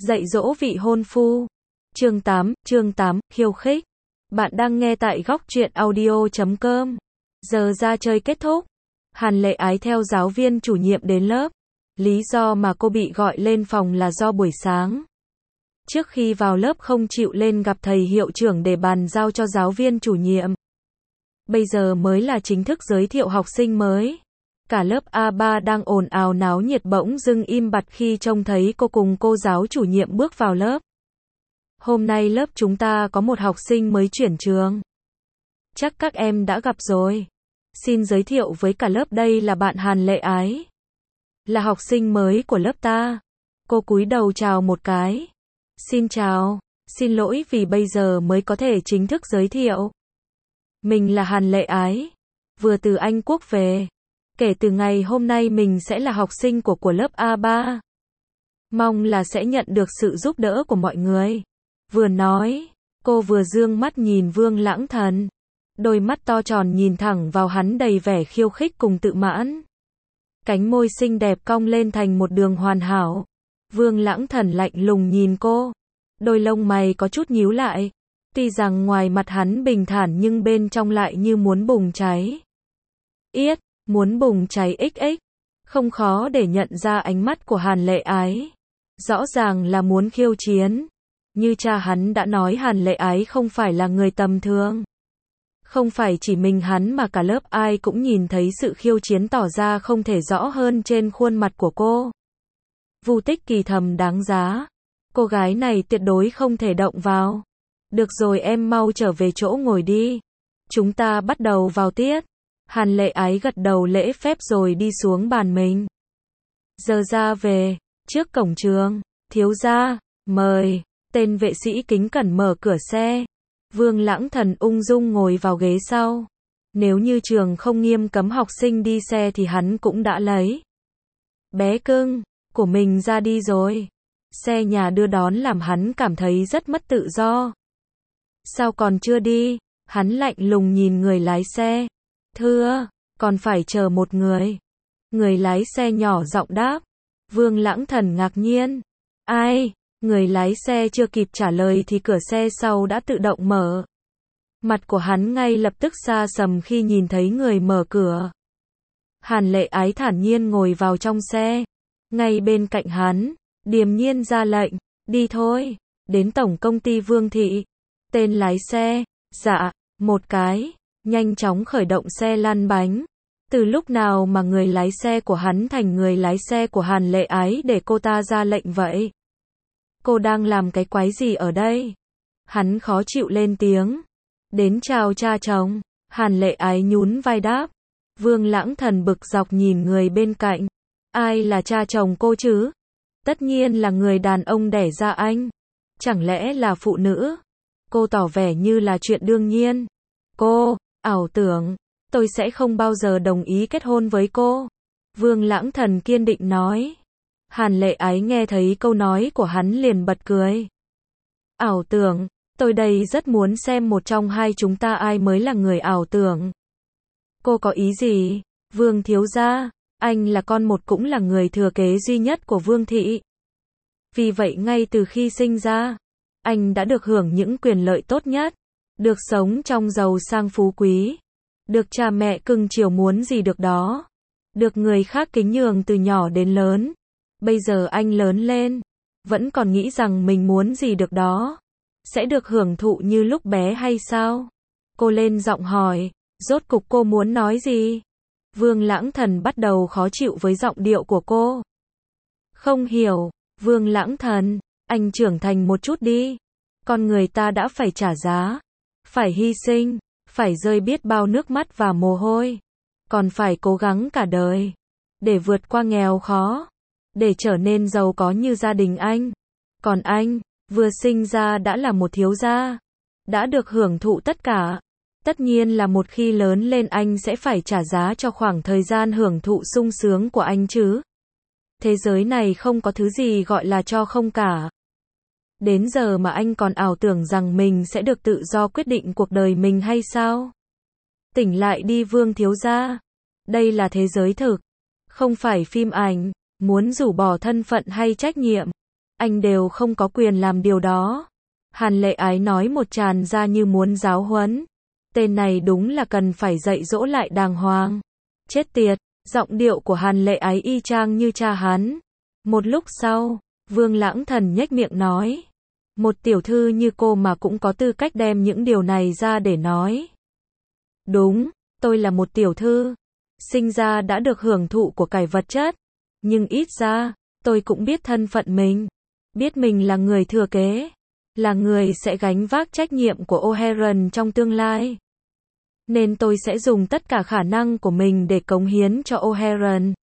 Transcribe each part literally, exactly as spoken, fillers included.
Dạy dỗ vị hôn phu. Chương tám, chương tám, khiêu khích. Bạn đang nghe tại góc truyện audio chấm com. Giờ ra chơi kết thúc. Hàn Lệ Ái theo giáo viên chủ nhiệm đến lớp. Lý do mà cô bị gọi lên phòng là do buổi sáng trước khi vào lớp không chịu lên gặp thầy hiệu trưởng để bàn giao cho giáo viên chủ nhiệm. Bây giờ mới là chính thức giới thiệu học sinh mới. Cả lớp A ba đang ồn ào náo nhiệt bỗng dưng im bặt khi trông thấy cô cùng cô giáo chủ nhiệm bước vào lớp. Hôm nay lớp chúng ta có một học sinh mới chuyển trường. Chắc các em đã gặp rồi. Xin giới thiệu với cả lớp, đây là bạn Hàn Lệ Ái. Là học sinh mới của lớp ta. Cô cúi đầu chào một cái. Xin chào, xin lỗi vì bây giờ mới có thể chính thức giới thiệu. Mình là Hàn Lệ Ái, vừa từ Anh Quốc về. Kể từ ngày hôm nay mình sẽ là học sinh của của lớp A ba. Mong là sẽ nhận được sự giúp đỡ của mọi người. Vừa nói, cô vừa dương mắt nhìn Vương Lãng Thần. Đôi mắt to tròn nhìn thẳng vào hắn đầy vẻ khiêu khích cùng tự mãn. Cánh môi xinh đẹp cong lên thành một đường hoàn hảo. Vương Lãng Thần lạnh lùng nhìn cô. Đôi lông mày có chút nhíu lại. Tuy rằng ngoài mặt hắn bình thản nhưng bên trong lại như muốn bùng cháy. Yết, muốn bùng cháy xx. Không khó để nhận ra ánh mắt của Hàn Lệ Ái. Rõ ràng là muốn khiêu chiến. Như cha hắn đã nói, Hàn Lệ Ái không phải là người tầm thường. Không phải chỉ mình hắn mà cả lớp ai cũng nhìn thấy sự khiêu chiến tỏ ra không thể rõ hơn trên khuôn mặt của cô. Vu Tích Kỳ thầm đáng giá. Cô gái này tuyệt đối không thể động vào. Được rồi, em mau trở về chỗ ngồi đi. Chúng ta bắt đầu vào tiết. Hàn Lệ Ái gật đầu lễ phép rồi đi xuống bàn mình. Giờ ra về, trước cổng trường, thiếu gia, mời. Tên vệ sĩ kính cẩn mở cửa xe. Vương Lãng Thần ung dung ngồi vào ghế sau. Nếu như trường không nghiêm cấm học sinh đi xe thì hắn cũng đã lấy bé cưng của mình ra đi rồi. Xe nhà đưa đón làm hắn cảm thấy rất mất tự do. Sao còn chưa đi? Hắn lạnh lùng nhìn người lái xe. Thưa, còn phải chờ một người. Người lái xe nhỏ giọng đáp. Vương Lãng Thần ngạc nhiên. Ai? Người lái xe chưa kịp trả lời thì cửa xe sau đã tự động mở. Mặt của hắn ngay lập tức xa sầm khi nhìn thấy người mở cửa. Hàn Lệ Ái thản nhiên ngồi vào trong xe. Ngay bên cạnh hắn, điềm nhiên ra lệnh, đi thôi, đến tổng công ty Vương Thị. Tên lái xe, dạ, một cái, nhanh chóng khởi động xe lăn bánh. Từ lúc nào mà người lái xe của hắn thành người lái xe của Hàn Lệ Ái để cô ta ra lệnh vậy? Cô đang làm cái quái gì ở đây? Hắn khó chịu lên tiếng. Đến chào cha chồng. Hàn Lệ Ái nhún vai đáp. Vương Lãng Thần bực dọc nhìn người bên cạnh. Ai là cha chồng cô chứ? Tất nhiên là người đàn ông đẻ ra anh. Chẳng lẽ là phụ nữ? Cô tỏ vẻ như là chuyện đương nhiên. Cô, ảo tưởng, tôi sẽ không bao giờ đồng ý kết hôn với cô. Vương Lãng Thần kiên định nói. Hàn Lệ Ái nghe thấy câu nói của hắn liền bật cười. Ảo tưởng, tôi đây rất muốn xem một trong hai chúng ta ai mới là người ảo tưởng. Cô có ý gì? Vương thiếu gia, anh là con một cũng là người thừa kế duy nhất của Vương Thị. Vì vậy ngay từ khi sinh ra, anh đã được hưởng những quyền lợi tốt nhất. Được sống trong giàu sang phú quý. Được cha mẹ cưng chiều muốn gì được đó. Được người khác kính nhường từ nhỏ đến lớn. Bây giờ anh lớn lên, vẫn còn nghĩ rằng mình muốn gì được đó. Sẽ được hưởng thụ như lúc bé hay sao? Cô lên giọng hỏi, rốt cục cô muốn nói gì? Vương Lãng Thần bắt đầu khó chịu với giọng điệu của cô. Không hiểu, Vương Lãng Thần, anh trưởng thành một chút đi. Con người ta đã phải trả giá, phải hy sinh, phải rơi biết bao nước mắt và mồ hôi. Còn phải cố gắng cả đời, để vượt qua nghèo khó. Để trở nên giàu có như gia đình anh. Còn anh, vừa sinh ra đã là một thiếu gia. Đã được hưởng thụ tất cả. Tất nhiên là một khi lớn lên anh sẽ phải trả giá cho khoảng thời gian hưởng thụ sung sướng của anh chứ. Thế giới này không có thứ gì gọi là cho không cả. Đến giờ mà anh còn ảo tưởng rằng mình sẽ được tự do quyết định cuộc đời mình hay sao? Tỉnh lại đi Vương thiếu gia. Đây là thế giới thực. Không phải phim ảnh. Muốn rũ bỏ thân phận hay trách nhiệm, anh đều không có quyền làm điều đó. Hàn Lệ Ái nói một tràn ra như muốn giáo huấn. Tên này đúng là cần phải dạy dỗ lại đàng hoàng. Chết tiệt, giọng điệu của Hàn Lệ Ái y chang như cha hắn. Một lúc sau, Vương Lãng Thần nhếch miệng nói. Một tiểu thư như cô mà cũng có tư cách đem những điều này ra để nói. Đúng, tôi là một tiểu thư. Sinh ra đã được hưởng thụ của cải vật chất. Nhưng ít ra, tôi cũng biết thân phận mình. Biết mình là người thừa kế. Là người sẽ gánh vác trách nhiệm của O'Haran trong tương lai. Nên tôi sẽ dùng tất cả khả năng của mình để cống hiến cho O'Haran.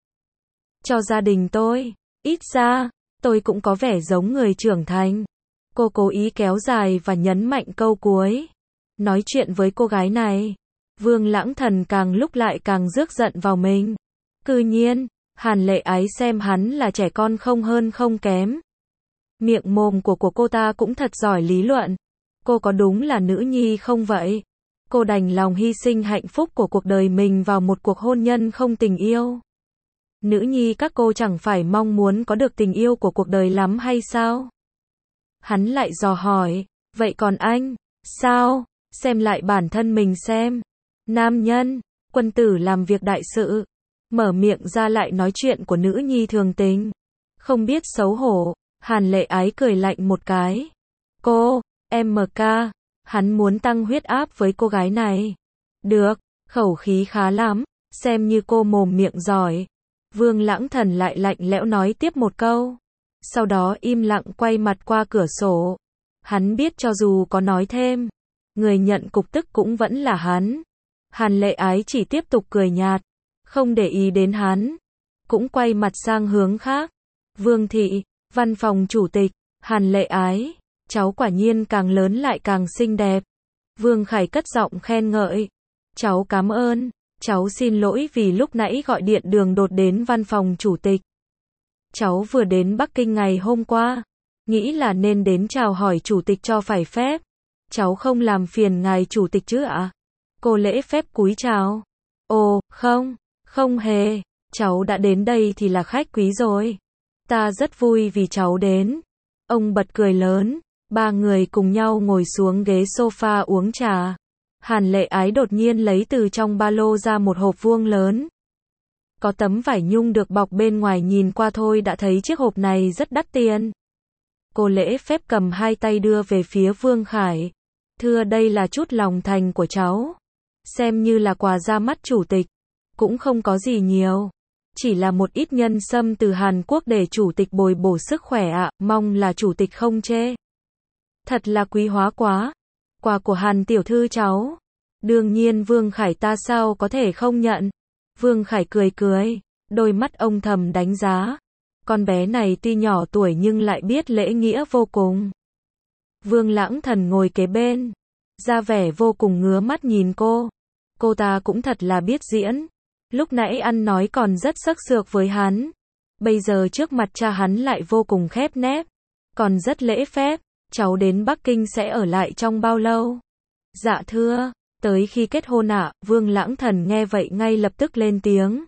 Cho gia đình tôi. Ít ra, tôi cũng có vẻ giống người trưởng thành. Cô cố ý kéo dài và nhấn mạnh câu cuối. Nói chuyện với cô gái này, Vương Lãng Thần càng lúc lại càng rước giận vào mình. Cư nhiên, Hàn Lệ Ái xem hắn là trẻ con không hơn không kém. Miệng mồm của của cô ta cũng thật giỏi lý luận. Cô có đúng là nữ nhi không vậy? Cô đành lòng hy sinh hạnh phúc của cuộc đời mình vào một cuộc hôn nhân không tình yêu. Nữ nhi các cô chẳng phải mong muốn có được tình yêu của cuộc đời lắm hay sao? Hắn lại dò hỏi, vậy còn anh, sao? Xem lại bản thân mình xem. Nam nhân, quân tử làm việc đại sự. Mở miệng ra lại nói chuyện của nữ nhi thường tình. Không biết xấu hổ, Hàn Lệ Ái cười lạnh một cái. Cô, em ca, hắn muốn tăng huyết áp với cô gái này. Được, khẩu khí khá lắm, xem như cô mồm miệng giỏi. Vương Lãng Thần lại lạnh lẽo nói tiếp một câu. Sau đó im lặng quay mặt qua cửa sổ. Hắn biết cho dù có nói thêm, người nhận cục tức cũng vẫn là hắn. Hàn Lệ Ái chỉ tiếp tục cười nhạt, không để ý đến hắn. Cũng quay mặt sang hướng khác. Vương thị, văn phòng chủ tịch, Hàn Lệ Ái, cháu quả nhiên càng lớn lại càng xinh đẹp. Vương Khải cất giọng khen ngợi. Cháu cảm ơn, cháu xin lỗi vì lúc nãy gọi điện đường đột đến văn phòng chủ tịch. Cháu vừa đến Bắc Kinh ngày hôm qua, nghĩ là nên đến chào hỏi chủ tịch cho phải phép. Cháu không làm phiền ngài chủ tịch chứ ạ? Cô lễ phép cúi chào. Ồ, không, không hề, cháu đã đến đây thì là khách quý rồi. Ta rất vui vì cháu đến. Ông bật cười lớn, ba người cùng nhau ngồi xuống ghế sofa uống trà. Hàn Lệ Ái đột nhiên lấy từ trong ba lô ra một hộp vuông lớn. Có tấm vải nhung được bọc bên ngoài, nhìn qua thôi đã thấy chiếc hộp này rất đắt tiền. Cô lễ phép cầm hai tay đưa về phía Vương Khải. Thưa, đây là chút lòng thành của cháu. Xem như là quà ra mắt chủ tịch. Cũng không có gì nhiều. Chỉ là một ít nhân sâm từ Hàn Quốc để chủ tịch bồi bổ sức khỏe ạ, mong là chủ tịch không chê. Thật là quý hóa quá. Quà của Hàn tiểu thư cháu. Đương nhiên Vương Khải ta sao có thể không nhận. Vương Khải cười cười, đôi mắt ông thầm đánh giá. Con bé này tuy nhỏ tuổi nhưng lại biết lễ nghĩa vô cùng. Vương Lãng Thần ngồi kế bên, ra vẻ vô cùng ngứa mắt nhìn cô. Cô ta cũng thật là biết diễn. Lúc nãy ăn nói còn rất sắc sược với hắn. Bây giờ trước mặt cha hắn lại vô cùng khép nép. Còn rất lễ phép. Cháu đến Bắc Kinh sẽ ở lại trong bao lâu? Dạ thưa, tới khi kết hôn ạ. Vương Lãng Thần nghe vậy ngay lập tức lên tiếng.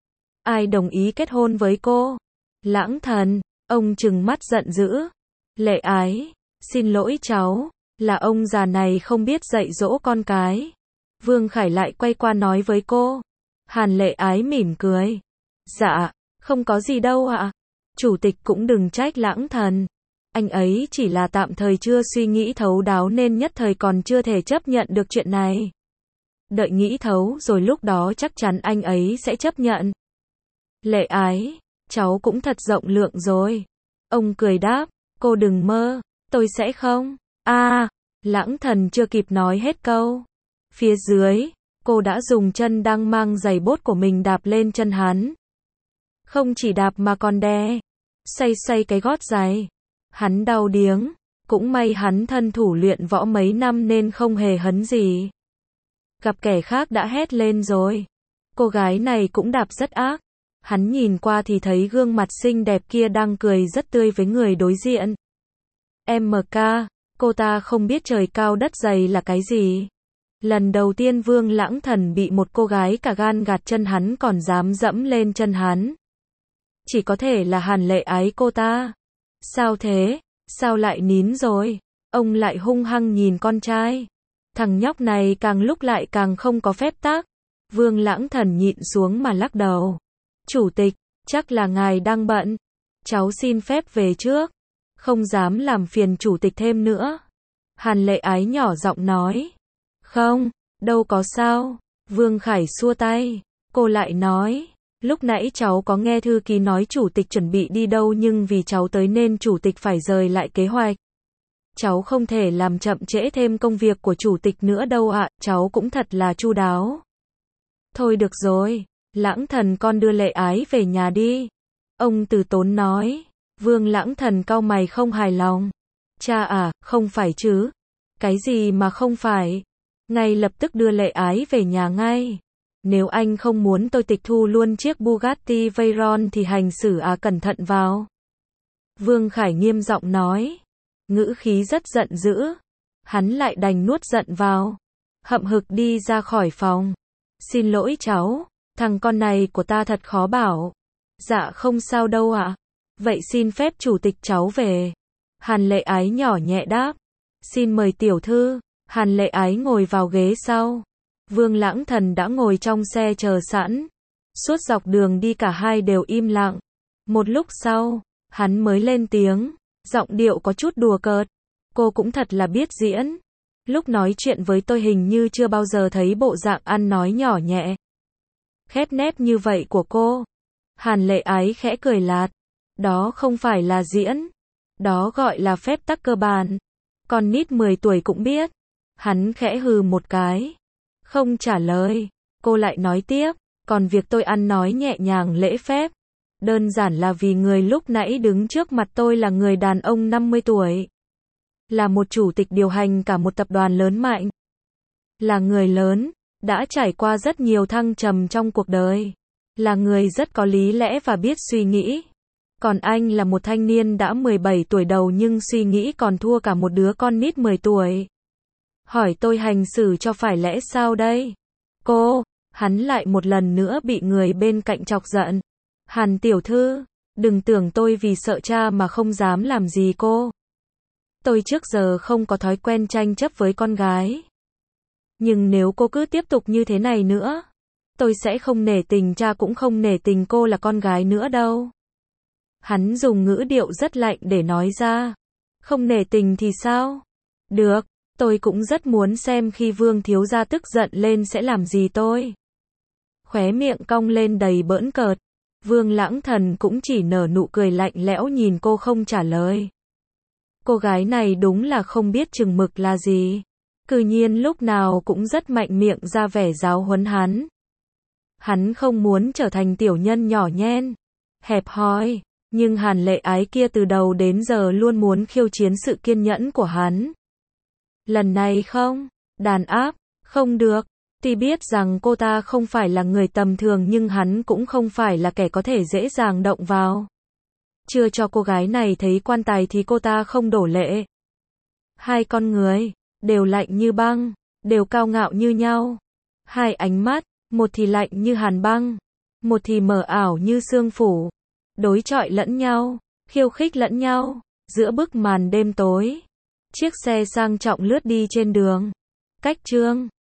Ai đồng ý kết hôn với cô? Lãng Thần, ông trừng mắt giận dữ. Lệ Ái, xin lỗi cháu, là ông già này không biết dạy dỗ con cái. Vương Khải lại quay qua nói với cô. Hàn Lệ Ái mỉm cười. Dạ, không có gì đâu ạ. Chủ tịch cũng đừng trách Lãng Thần. Anh ấy chỉ là tạm thời chưa suy nghĩ thấu đáo nên nhất thời còn chưa thể chấp nhận được chuyện này. Đợi nghĩ thấu rồi lúc đó chắc chắn anh ấy sẽ chấp nhận. Lệ Ái, cháu cũng thật rộng lượng rồi. Ông cười đáp, cô đừng mơ, tôi sẽ không. A, à, Lãng Thần chưa kịp nói hết câu. Phía dưới, cô đã dùng chân đang mang giày bốt của mình đạp lên chân hắn. Không chỉ đạp mà còn đè, xoay xoay cái gót giày. Hắn đau điếng, cũng may hắn thân thủ luyện võ mấy năm nên không hề hấn gì. Gặp kẻ khác đã hét lên rồi. Cô gái này cũng đạp rất ác. Hắn nhìn qua thì thấy gương mặt xinh đẹp kia đang cười rất tươi với người đối diện. em ca, cô ta không biết trời cao đất dày là cái gì. Lần đầu tiên Vương Lãng Thần bị một cô gái cả gan gạt chân hắn còn dám dẫm lên chân hắn. Chỉ có thể là Hàn Lệ Ái cô ta. Sao thế? Sao lại nín rồi? Ông lại hung hăng nhìn con trai. Thằng nhóc này càng lúc lại càng không có phép tắc. Vương Lãng Thần nhịn xuống mà lắc đầu. Chủ tịch, chắc là ngài đang bận. Cháu xin phép về trước. Không dám làm phiền chủ tịch thêm nữa. Hàn Lệ Ái nhỏ giọng nói. Không, đâu có sao. Vương Khải xua tay. Cô lại nói. Lúc nãy cháu có nghe thư ký nói chủ tịch chuẩn bị đi đâu nhưng vì cháu tới nên chủ tịch phải rời lại kế hoạch. Cháu không thể làm chậm trễ thêm công việc của chủ tịch nữa đâu ạ, cháu cũng thật là chu đáo. Thôi được rồi, Lãng Thần con đưa Lệ Ái về nhà đi. Ông Từ Tốn nói. Vương Lãng Thần cau mày không hài lòng. Cha à, không phải chứ. Cái gì mà không phải. Ngay lập tức đưa Lệ Ái về nhà ngay. Nếu anh không muốn tôi tịch thu luôn chiếc Bugatti Veyron thì hành xử à cẩn thận vào. Vương Khải nghiêm giọng nói. Ngữ khí rất giận dữ. Hắn lại đành nuốt giận vào. Hậm hực đi ra khỏi phòng. Xin lỗi cháu, thằng con này của ta thật khó bảo. Dạ không sao đâu ạ. Vậy xin phép chủ tịch cháu về. Hàn Lệ Ái nhỏ nhẹ đáp. Xin mời tiểu thư. Hàn Lệ Ái ngồi vào ghế sau. Vương Lãng Thần đã ngồi trong xe chờ sẵn. Suốt dọc đường đi cả hai đều im lặng. Một lúc sau, hắn mới lên tiếng. Giọng điệu có chút đùa cợt. Cô cũng thật là biết diễn. Lúc nói chuyện với tôi hình như chưa bao giờ thấy bộ dạng ăn nói nhỏ nhẹ. Khép nép như vậy của cô. Hàn Lệ Ái khẽ cười lạt. Đó không phải là diễn. Đó gọi là phép tắc cơ bản. Con nít mười tuổi cũng biết. Hắn khẽ hừ một cái. Không trả lời. Cô lại nói tiếp. Còn việc tôi ăn nói nhẹ nhàng lễ phép. Đơn giản là vì người lúc nãy đứng trước mặt tôi là người đàn ông năm mươi tuổi. Là một chủ tịch điều hành cả một tập đoàn lớn mạnh. Là người lớn. Đã trải qua rất nhiều thăng trầm trong cuộc đời. Là người rất có lý lẽ và biết suy nghĩ. Còn anh là một thanh niên đã mười bảy tuổi đầu nhưng suy nghĩ còn thua cả một đứa con nít mười tuổi. Hỏi tôi hành xử cho phải lẽ sao đây? Cô, hắn lại một lần nữa bị người bên cạnh chọc giận. Hàn tiểu thư, đừng tưởng tôi vì sợ cha mà không dám làm gì cô. Tôi trước giờ không có thói quen tranh chấp với con gái. Nhưng nếu cô cứ tiếp tục như thế này nữa, tôi sẽ không nể tình cha cũng không nể tình cô là con gái nữa đâu. Hắn dùng ngữ điệu rất lạnh để nói ra. Không nể tình thì sao? Được, tôi cũng rất muốn xem khi Vương thiếu gia tức giận lên sẽ làm gì tôi. Khóe miệng cong lên đầy bỡn cợt. Vương Lãng Thần cũng chỉ nở nụ cười lạnh lẽo nhìn cô không trả lời. Cô gái này đúng là không biết chừng mực là gì. Cư nhiên lúc nào cũng rất mạnh miệng ra vẻ giáo huấn hắn. Hắn không muốn trở thành tiểu nhân nhỏ nhen, hẹp hòi, nhưng Hàn Lệ Ái kia từ đầu đến giờ luôn muốn khiêu chiến sự kiên nhẫn của hắn. Lần này không, đàn áp, không được. Tuy biết rằng cô ta không phải là người tầm thường nhưng hắn cũng không phải là kẻ có thể dễ dàng động vào. Chưa cho cô gái này thấy quan tài thì cô ta không đổ lệ. Hai con người, đều lạnh như băng, đều cao ngạo như nhau. Hai ánh mắt, một thì lạnh như hàn băng, một thì mờ ảo như sương phủ. Đối chọi lẫn nhau, khiêu khích lẫn nhau, giữa bức màn đêm tối. Chiếc xe sang trọng lướt đi trên đường. Cách Trương